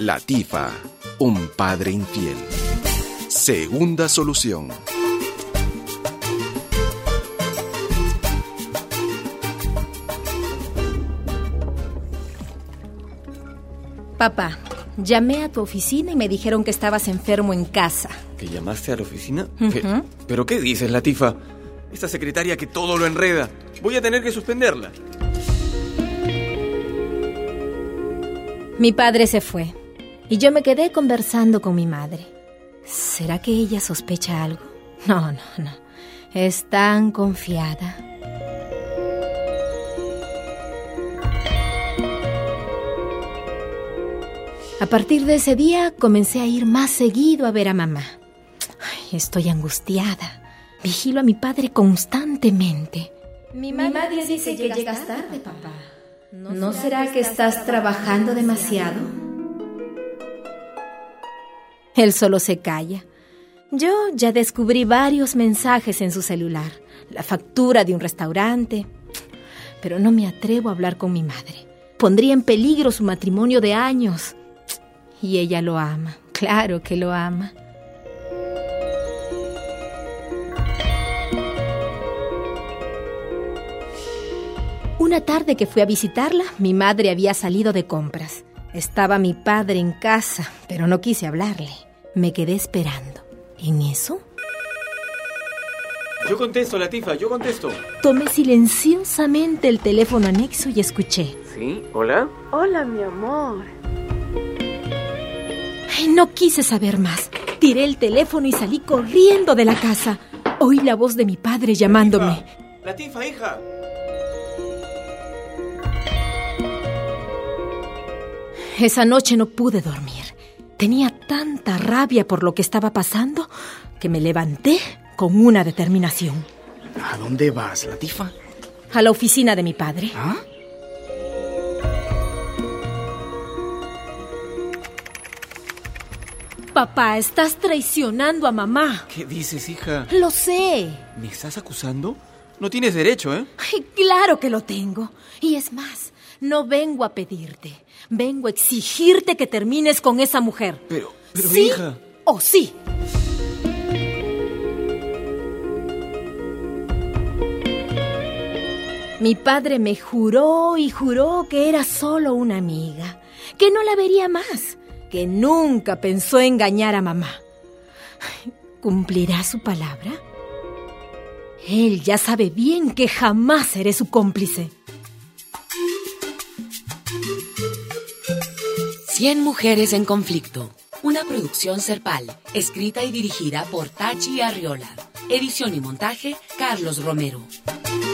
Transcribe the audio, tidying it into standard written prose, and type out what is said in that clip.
Latifa, un padre infiel. Segunda solución. Papá, llamé a tu oficina y me dijeron que estabas enfermo en casa. ¿Que llamaste a la oficina? Ujú. ¿Pero qué dices, Latifa? Esta secretaria que todo lo enreda. Voy a tener que suspenderla. Mi padre se fue y yo me quedé conversando con mi madre. ¿Será que ella sospecha algo? No. Es tan confiada. A partir de ese día comencé a ir más seguido a ver a mamá. Ay, estoy angustiada. Vigilo a mi padre constantemente. Mi madre dice que llegas tarde, papá. ¿No será que estás trabajando demasiado? Él solo se calla. Yo ya descubrí varios mensajes en su celular. La factura de un restaurante. Pero no me atrevo a hablar con mi madre. Pondría en peligro su matrimonio de años. Y ella lo ama. Claro que lo ama. Una tarde que fui a visitarla, mi madre había salido de compras. Estaba mi padre en casa, pero no quise hablarle. Me quedé esperando. ¿En eso? Yo contesto, Latifa, yo contesto. Tomé silenciosamente el teléfono anexo y escuché. ¿Sí? ¿Hola? Hola, mi amor. Ay, no quise saber más. Tiré el teléfono y salí corriendo de la casa. Oí la voz de mi padre llamándome. Latifa, hija. Esa noche no pude dormir. Tenía tanta rabia por lo que estaba pasando que me levanté con una determinación. ¿A dónde vas, Latifa? A la oficina de mi padre. ¿Ah? Papá, estás traicionando a mamá. ¿Qué dices, hija? Lo sé. ¿Me estás acusando? No tienes derecho, ¿eh? Ay, claro que lo tengo. Y es más, no vengo a pedirte. Vengo a exigirte que termines con esa mujer. Pero ¿Sí hija... o sí? Mi padre me juró y juró que era solo una amiga, que no la vería más, que nunca pensó engañar a mamá. ¿Cumplirá su palabra? Él ya sabe bien que jamás seré su cómplice. 100 mujeres en conflicto. Una producción Serpal, escrita y dirigida por Tachi Arriola. Edición y montaje, Carlos Romero.